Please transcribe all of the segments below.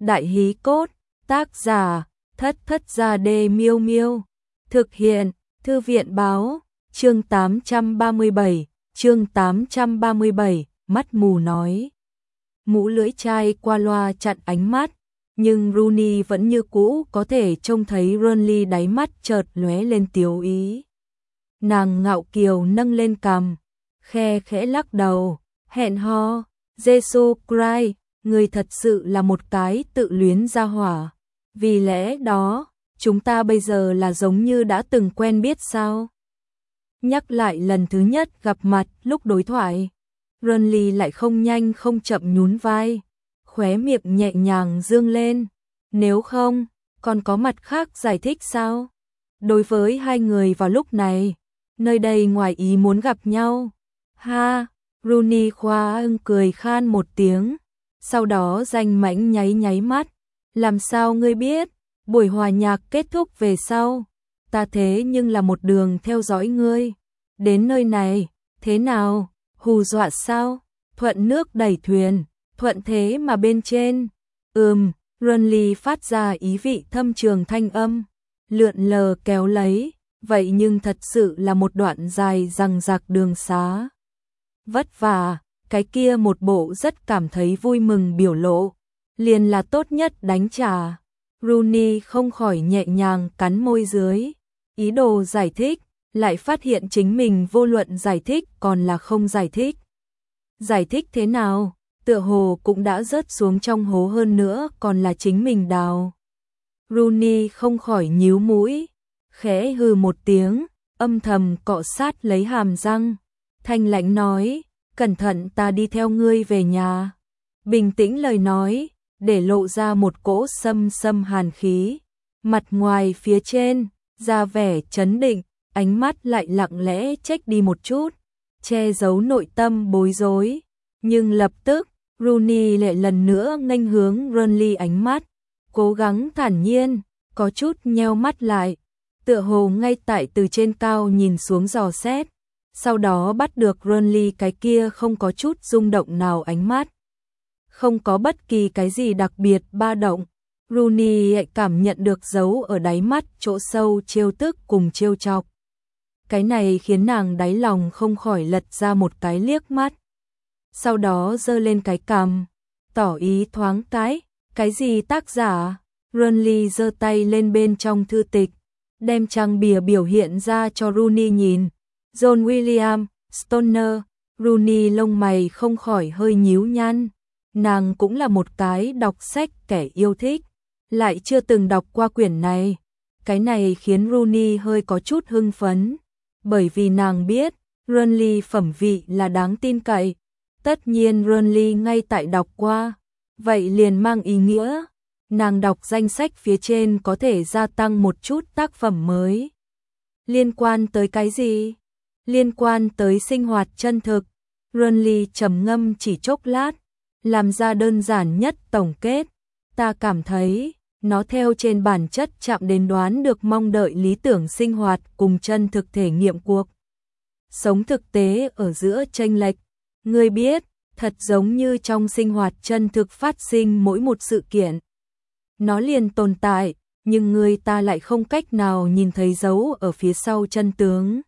Đại hí cốt, tác giả, Thất Thất Gia Đê Miêu Miêu. Thực hiện, Thư viện báo, chương 837, mắt mù nói. Mũ lưỡi chai qua loa chặn ánh mắt, nhưng Rooney vẫn như cũ có thể trông thấy Burnley đáy mắt chợt lóe lên tiếu ý. Nàng ngạo kiều nâng lên cằm, khe khẽ lắc đầu, hẹn hò, Jesus Christ, người thật sự là một cái tự luyến ra hỏa. Vì lẽ đó, chúng ta bây giờ là giống như đã từng quen biết sao? Nhắc lại lần thứ nhất gặp mặt lúc đối thoại, Burnley lại không nhanh không chậm nhún vai, khóe miệng nhẹ nhàng dương lên. Nếu không, còn có mặt khác giải thích sao? Đối với hai người vào lúc này, nơi đây ngoài ý muốn gặp nhau. Ha, Rooney khoa ưng cười khan một tiếng, sau đó danh mãnh nháy mắt. Làm sao ngươi biết? Buổi hòa nhạc kết thúc về sau, ta thế nhưng là một đường theo dõi ngươi. Đến nơi này, thế nào? Hù dọa sao? Thuận nước đẩy thuyền, thuận thế mà bên trên. Burnley phát ra ý vị thâm trường thanh âm, lượn lờ kéo lấy, vậy nhưng thật sự là một đoạn dài dằng dặc đường xá. Vất vả, cái kia một bộ rất cảm thấy vui mừng biểu lộ, liền là tốt nhất đánh trả. Rooney không khỏi nhẹ nhàng cắn môi dưới, ý đồ giải thích, lại phát hiện chính mình vô luận giải thích còn là không giải thích. Giải thích thế nào, tựa hồ cũng đã rớt xuống trong hố hơn nữa còn là chính mình đào. Rooney không khỏi nhíu mũi, khẽ hừ một tiếng, âm thầm cọ sát lấy hàm răng, thanh lãnh nói, cẩn thận ta đi theo ngươi về nhà. Bình tĩnh lời nói, để lộ ra một cỗ sâm hàn khí, mặt ngoài phía trên, ra vẻ trấn định, ánh mắt lại lặng lẽ chếch đi một chút, che giấu nội tâm bối rối. Nhưng lập tức, Rooney lại lần nữa nghênh hướng Burnley ánh mắt, cố gắng thản nhiên, có chút nheo mắt lại, tựa hồ ngay tại từ trên cao nhìn xuống dò xét, sau đó bắt được Burnley cái kia không có chút rung động nào ánh mắt. Không có bất kỳ cái gì đặc biệt ba động, Rooney lại cảm nhận được dấu ở đáy mắt chỗ sâu trêu tức cùng trêu chọc. Cái này khiến nàng đáy lòng không khỏi lật ra một cái liếc mắt. Sau đó giơ lên cái cằm, tỏ ý thoáng cái gì tác giả? Burnley giơ tay lên bên trong thư tịch, đem trang bìa biểu hiện ra cho Rooney nhìn. John William, Stoner. Rooney lông mày không khỏi hơi nhíu nhăn. Nàng cũng là một cái đọc sách kẻ yêu thích, lại chưa từng đọc qua quyển này. Cái này khiến Rooney hơi có chút hưng phấn, bởi vì nàng biết Burnley phẩm vị là đáng tin cậy. Tất nhiên Burnley ngay tại đọc qua, vậy liền mang ý nghĩa nàng đọc danh sách phía trên có thể gia tăng một chút tác phẩm mới. Liên quan tới cái gì? Liên quan tới sinh hoạt chân thực. Burnley trầm ngâm chỉ chốc lát, làm ra đơn giản nhất tổng kết. Ta cảm thấy, nó theo trên bản chất chạm đến đoán được mong đợi lý tưởng sinh hoạt cùng chân thực thể nghiệm cuộc sống thực tế ở giữa chênh lệch. Ngươi biết, thật giống như trong sinh hoạt chân thực phát sinh mỗi một sự kiện. Nó liền tồn tại, nhưng người ta lại không cách nào nhìn thấy dấu ở phía sau chân tướng.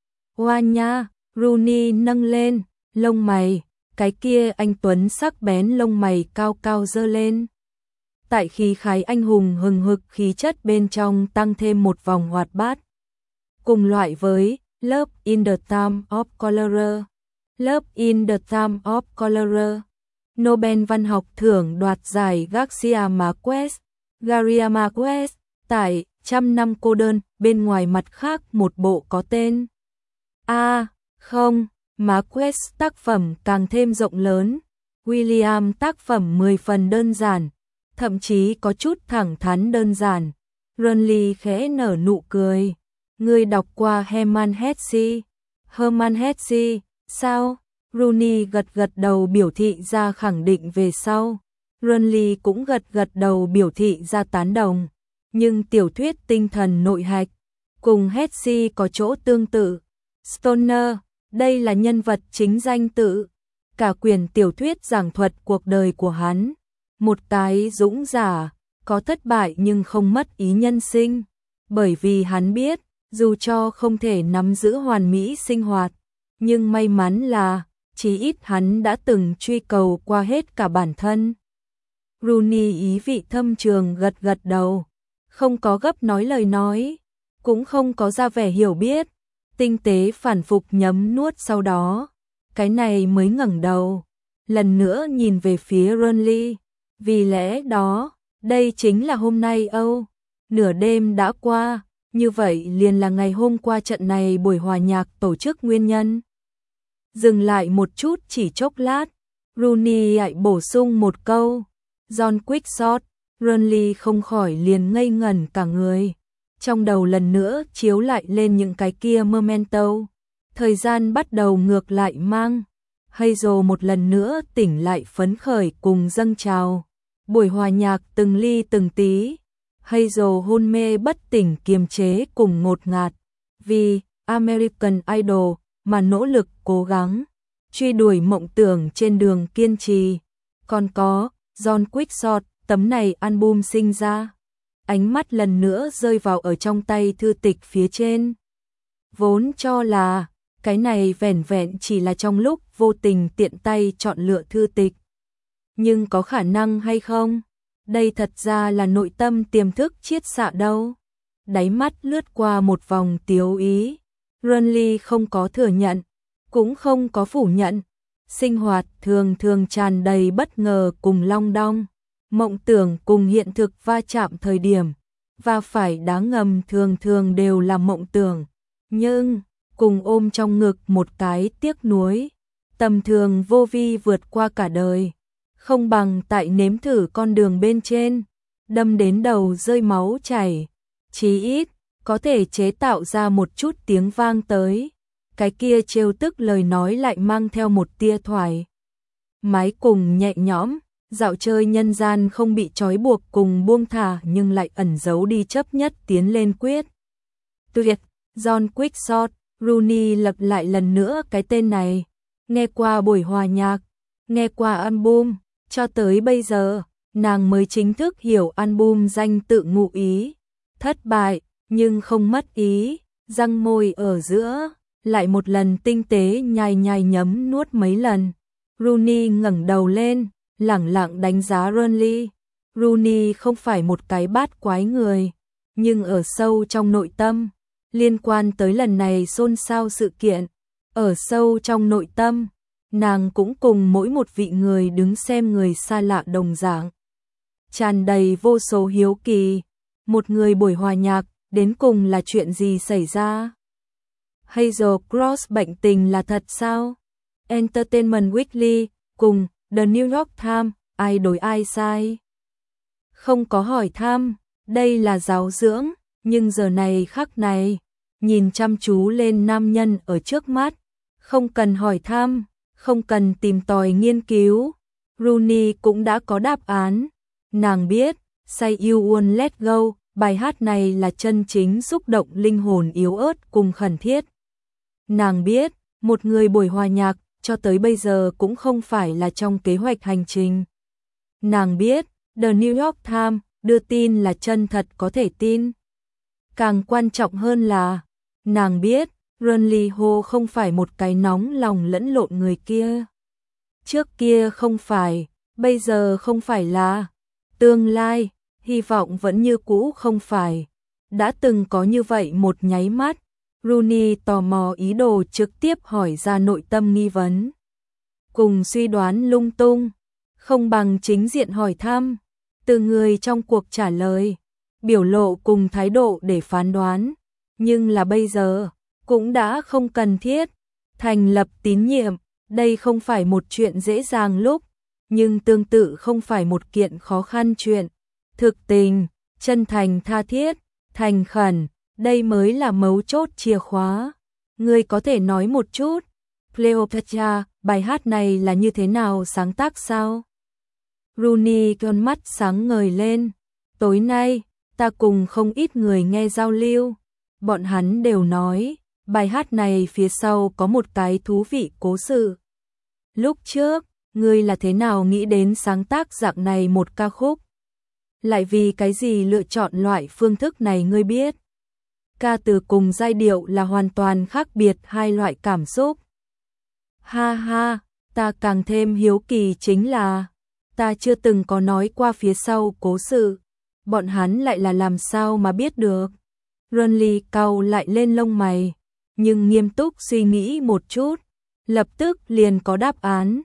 Hoa nha, Rooney nâng lên, lông mày, cái kia anh tuấn sắc bén lông mày cao cao dơ lên. Tại khí khái anh hùng hừng hực khí chất bên trong tăng thêm một vòng hoạt bát. Cùng loại với Love in the Time of Cholera. Love in the Time of Cholera. Nobel văn học thưởng đoạt giải Garcia Marquez, tại Trăm năm cô đơn, bên ngoài mặt khác một bộ có tên. Không, Marquez tác phẩm càng thêm rộng lớn, William tác phẩm 10 phần đơn giản, thậm chí có chút thẳng thắn đơn giản. Burnley khẽ nở nụ cười. Ngươi đọc qua Hermann Hesse, sao? Rooney gật đầu biểu thị ra khẳng định về sau. Burnley cũng gật đầu biểu thị ra tán đồng. Nhưng tiểu thuyết tinh thần nội hạch cùng Hesse có chỗ tương tự. Stoner, đây là nhân vật chính danh tự. Cả quyển tiểu thuyết giảng thuật cuộc đời của hắn, một cái dũng giả, có thất bại nhưng không mất ý nhân sinh, bởi vì hắn biết, dù cho không thể nắm giữ hoàn mỹ sinh hoạt, nhưng may mắn là, chí ít hắn đã từng truy cầu qua hết cả bản thân. Rooney ý vị thâm trường gật gật đầu, không có gấp nói lời nói, cũng không có ra vẻ hiểu biết, tinh tế phản phục nhấm nuốt sau đó, cái này mới ngẩng đầu, lần nữa nhìn về phía Burnley, vì lẽ đó, đây chính là hôm nay Âu, nửa đêm đã qua, như vậy liền là ngày hôm qua trận này buổi hòa nhạc tổ chức nguyên nhân. Dừng lại một chút chỉ chốc lát, Rooney lại bổ sung một câu, John Quickshot, Burnley không khỏi liền ngây ngẩn cả người. Trong đầu lần nữa chiếu lại lên những cái kia memento. Thời gian bắt đầu ngược lại mang. Hazel một lần nữa tỉnh lại phấn khởi cùng dâng trào. Buổi hòa nhạc từng ly từng tí. Hazel hôn mê bất tỉnh kiềm chế cùng ngột ngạt. Vì American Idol mà nỗ lực cố gắng. Truy đuổi mộng tưởng trên đường kiên trì. Còn có John Quickshot, tấm này album sinh ra. Ánh mắt lần nữa rơi vào ở trong tay thư tịch phía trên. Vốn cho là, cái này vẻn vẹn chỉ là trong lúc vô tình tiện tay chọn lựa thư tịch. Nhưng có khả năng hay không? Đây thật ra là nội tâm tiềm thức chiết xạ đâu. Đáy mắt lướt qua một vòng tiếu ý. Burnley không có thừa nhận, cũng không có phủ nhận. Sinh hoạt thường thường tràn đầy bất ngờ cùng long đong. Mộng tưởng cùng hiện thực va chạm thời điểm, và phải đá ngầm thường thường đều là mộng tưởng, nhưng cùng ôm trong ngực một cái tiếc nuối, tầm thường vô vi vượt qua cả đời, không bằng tại nếm thử con đường bên trên, đâm đến đầu rơi máu chảy, chí ít có thể chế tạo ra một chút tiếng vang tới, cái kia trêu tức lời nói lại mang theo một tia thoải mái cùng nhẹ nhõm. Dạo chơi nhân gian không bị trói buộc cùng buông thả nhưng lại ẩn giấu đi chấp nhất tiến lên quyết. Tuyệt, John Quickshot, Rooney lặp lại lần nữa cái tên này. Nghe qua buổi hòa nhạc, nghe qua album, cho tới bây giờ, nàng mới chính thức hiểu album danh tự ngụ ý. Thất bại, nhưng không mất ý, răng môi ở giữa, lại một lần tinh tế nhai nhai nhấm nuốt mấy lần. Rooney ngẩng đầu lên. Lẳng lặng đánh giá Burnley. Rooney không phải một cái bát quái người, nhưng ở sâu trong nội tâm, liên quan tới lần này xôn xao sự kiện, ở sâu trong nội tâm, nàng cũng cùng mỗi một vị người đứng xem người xa lạ đồng dạng. Tràn đầy vô số hiếu kỳ, một người buổi hòa nhạc, đến cùng là chuyện gì xảy ra? Hazel Cross bệnh tình là thật sao? Entertainment Weekly, cùng The New York Times, ai đối ai sai? Không có hỏi thăm, đây là giáo dưỡng, nhưng giờ này khắc này, nhìn chăm chú lên nam nhân ở trước mắt, không cần hỏi thăm, không cần tìm tòi nghiên cứu, Rooney cũng đã có đáp án. Nàng biết, Say You Won't Let Go, bài hát này là chân chính xúc động linh hồn yếu ớt cùng khẩn thiết. Nàng biết, một người buổi hòa nhạc, cho tới bây giờ cũng không phải là trong kế hoạch hành trình. Nàng biết, The New York Times đưa tin là chân thật có thể tin. Càng quan trọng hơn là, nàng biết, Burnley Ho không phải một cái nóng lòng lẫn lộn người kia. Trước kia không phải, bây giờ không phải là, tương lai, hy vọng vẫn như cũ không phải. Đã từng có như vậy một nháy mắt, Rooney tò mò ý đồ trực tiếp hỏi ra nội tâm nghi vấn. Cùng suy đoán lung tung, không bằng chính diện hỏi thăm, từ người trong cuộc trả lời, biểu lộ cùng thái độ để phán đoán. Nhưng là bây giờ, cũng đã không cần thiết. Thành lập tín nhiệm, đây không phải một chuyện dễ dàng lúc, nhưng tương tự không phải một kiện khó khăn chuyện. Thực tình, chân thành tha thiết, thành khẩn, đây mới là mấu chốt chìa khóa. Ngươi có thể nói một chút, Cleopatra, bài hát này là như thế nào sáng tác sao? Rooney con mắt sáng ngời lên. Tối nay, ta cùng không ít người nghe giao lưu. Bọn hắn đều nói, bài hát này phía sau có một cái thú vị cố sự. Lúc trước, ngươi là thế nào nghĩ đến sáng tác dạng này một ca khúc? Lại vì cái gì lựa chọn loại phương thức này ngươi biết? Ca từ cùng giai điệu là hoàn toàn khác biệt hai loại cảm xúc. Ha ha, ta càng thêm hiếu kỳ chính là, ta chưa từng có nói qua phía sau cố sự, bọn hắn lại là làm sao mà biết được? Renly cau lại lên lông mày, nhưng nghiêm túc suy nghĩ một chút, lập tức liền có đáp án.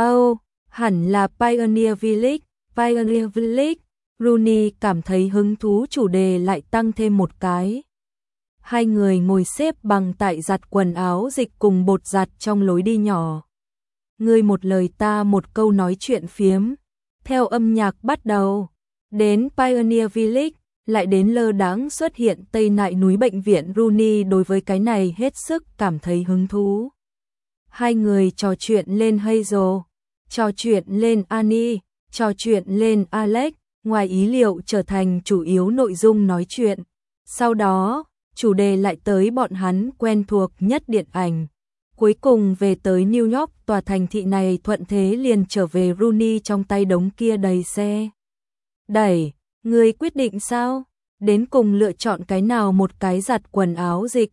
Hẳn là Pioneer Village, Pioneer Village. Rooney cảm thấy hứng thú, chủ đề lại tăng thêm một cái. Hai người ngồi xếp bằng tại giặt quần áo dịch cùng bột giặt trong lối đi nhỏ. Ngươi một lời ta một câu nói chuyện phiếm, theo âm nhạc bắt đầu. Đến Pioneer Village, lại đến lơ đãng xuất hiện tây nại núi bệnh viện. Rooney đối với cái này hết sức cảm thấy hứng thú. Hai người trò chuyện lên Hazel, trò chuyện lên Annie, trò chuyện lên Alex, ngoài ý liệu trở thành chủ yếu nội dung nói chuyện. Sau đó, chủ đề lại tới bọn hắn quen thuộc nhất điện ảnh. Cuối cùng về tới New York, tòa thành thị này thuận thế liền trở về. Rooney trong tay đống kia đầy xe đẩy. Ngươi quyết định sao? Đến cùng lựa chọn cái nào? Một cái giặt quần áo dịch.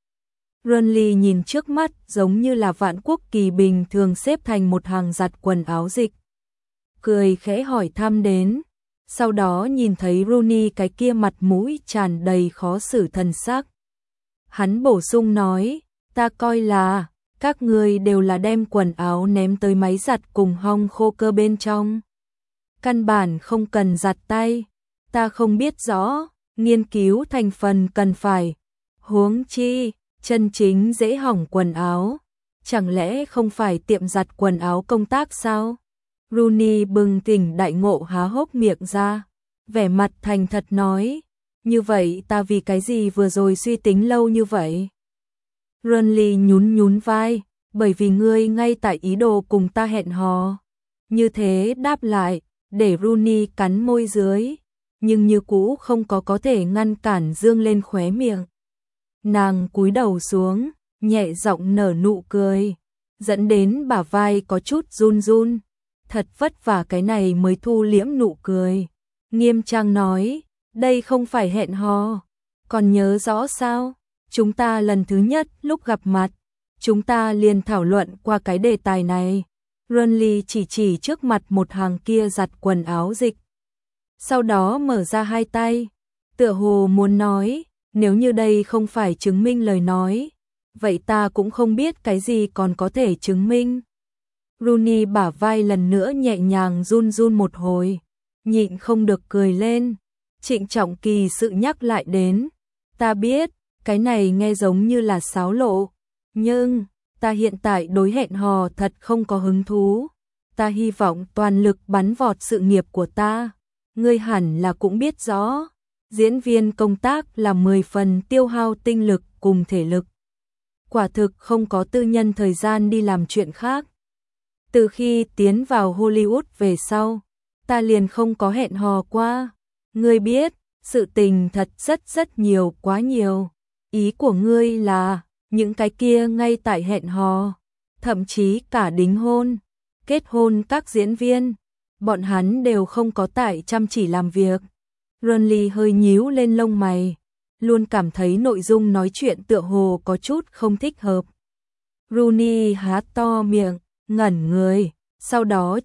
Renly nhìn trước mắt giống như là vạn quốc kỳ bình thường xếp thành một hàng giặt quần áo dịch. Cười khẽ hỏi thăm đến. Sau đó nhìn thấy Rooney cái kia mặt mũi tràn đầy khó xử thần sắc. Hắn bổ sung nói, ta coi là các ngươi đều là đem quần áo ném tới máy giặt cùng hong khô cơ bên trong. Căn bản không cần giặt tay. Ta không biết rõ, nghiên cứu thành phần cần phải. Huống chi, chân chính dễ hỏng quần áo. Chẳng lẽ không phải tiệm giặt quần áo công tác sao? Rooney bừng tỉnh đại ngộ, há hốc miệng ra, vẻ mặt thành thật nói, như vậy ta vì cái gì vừa rồi suy tính lâu như vậy? Renly nhún vai, bởi vì ngươi ngay tại ý đồ cùng ta hẹn hò. Như thế đáp lại, để Rooney cắn môi dưới, nhưng như cũ không có thể ngăn cản dương lên khóe miệng. Nàng cúi đầu xuống, nhẹ giọng nở nụ cười, dẫn đến bả vai có chút run run. Thật vất vả cái này mới thu liễm nụ cười. Nghiêm trang nói, đây không phải hẹn hò. Còn nhớ rõ sao? Chúng ta lần thứ nhất lúc gặp mặt, chúng ta liền thảo luận qua cái đề tài này. Renly chỉ trước mặt một hàng kia giặt quần áo dịch. Sau đó mở ra hai tay, tựa hồ muốn nói, nếu như đây không phải chứng minh lời nói, vậy ta cũng không biết cái gì còn có thể chứng minh. Rooney bả vai lần nữa nhẹ nhàng run run một hồi, nhịn không được cười lên. Trịnh trọng kỳ sự nhắc lại đến, ta biết, cái này nghe giống như là sáo lộ, nhưng ta hiện tại đối hẹn hò thật không có hứng thú. Ta hy vọng toàn lực bắn vọt sự nghiệp của ta. Ngươi hẳn là cũng biết rõ, diễn viên công tác là 10 phần tiêu hao tinh lực cùng thể lực. Quả thực không có tư nhân thời gian đi làm chuyện khác. Từ khi tiến vào Hollywood về sau, ta liền không có hẹn hò qua. Ngươi biết, sự tình thật rất nhiều, quá nhiều. Ý của ngươi là, những cái kia ngay tại hẹn hò, thậm chí cả đính hôn, kết hôn các diễn viên, bọn hắn đều không có tại chăm chỉ làm việc. Renly hơi nhíu lên lông mày, luôn cảm thấy nội dung nói chuyện tựa hồ có chút không thích hợp. Rooney há to miệng, ngẩn người, sau đó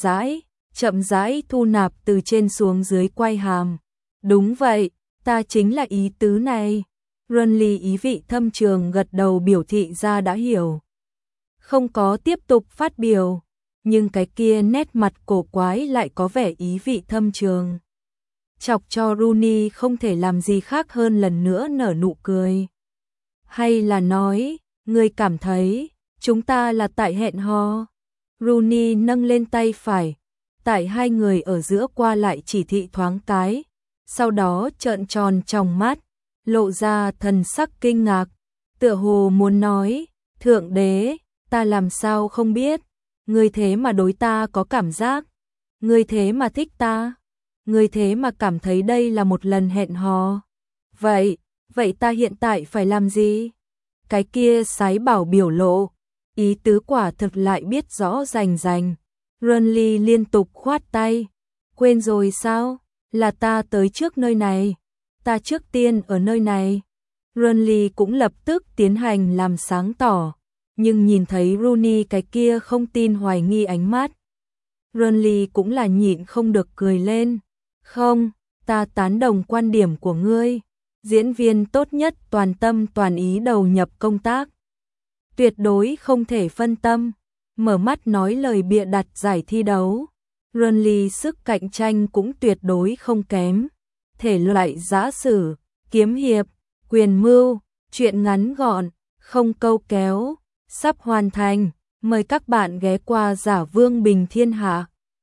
chậm rãi thu nạp từ trên xuống dưới quay hàm. Đúng vậy, ta chính là ý tứ này. Renly ý vị thâm trường gật đầu biểu thị ra đã hiểu. Không có tiếp tục phát biểu, nhưng cái kia nét mặt cổ quái lại có vẻ ý vị thâm trường. Chọc cho Rooney không thể làm gì khác hơn lần nữa nở nụ cười. Hay là nói, ngươi cảm thấy, chúng ta là tại hẹn hò? Rooney nâng lên tay phải, tại hai người ở giữa qua lại chỉ thị thoáng cái, sau đó trợn tròn tròng mắt, lộ ra thần sắc kinh ngạc, tựa hồ muốn nói, thượng đế, ta làm sao không biết, ngươi thế mà đối ta có cảm giác, ngươi thế mà thích ta, ngươi thế mà cảm thấy đây là một lần hẹn hò. Vậy ta hiện tại phải làm gì? Cái kia sái bảo biểu lộ, ý tứ quả thực lại biết rõ rành rành, Renly liên tục khoát tay. Quên rồi sao? Là ta tới trước nơi này. Ta trước tiên ở nơi này. Renly cũng lập tức tiến hành làm sáng tỏ. Nhưng nhìn thấy Rooney cái kia không tin hoài nghi ánh mắt. Renly cũng là nhịn không được cười lên. Không, ta tán đồng quan điểm của ngươi. Diễn viên tốt nhất toàn tâm toàn ý đầu nhập công tác. Tuyệt đối không thể phân tâm. Mở mắt nói lời bịa đặt giải thi đấu. Renly sức cạnh tranh cũng tuyệt đối không kém. Thể loại giã sử, kiếm hiệp, quyền mưu, truyện ngắn gọn, không câu kéo, sắp hoàn thành. Mời các bạn ghé qua Giả Vương Bình Thiên Hạ.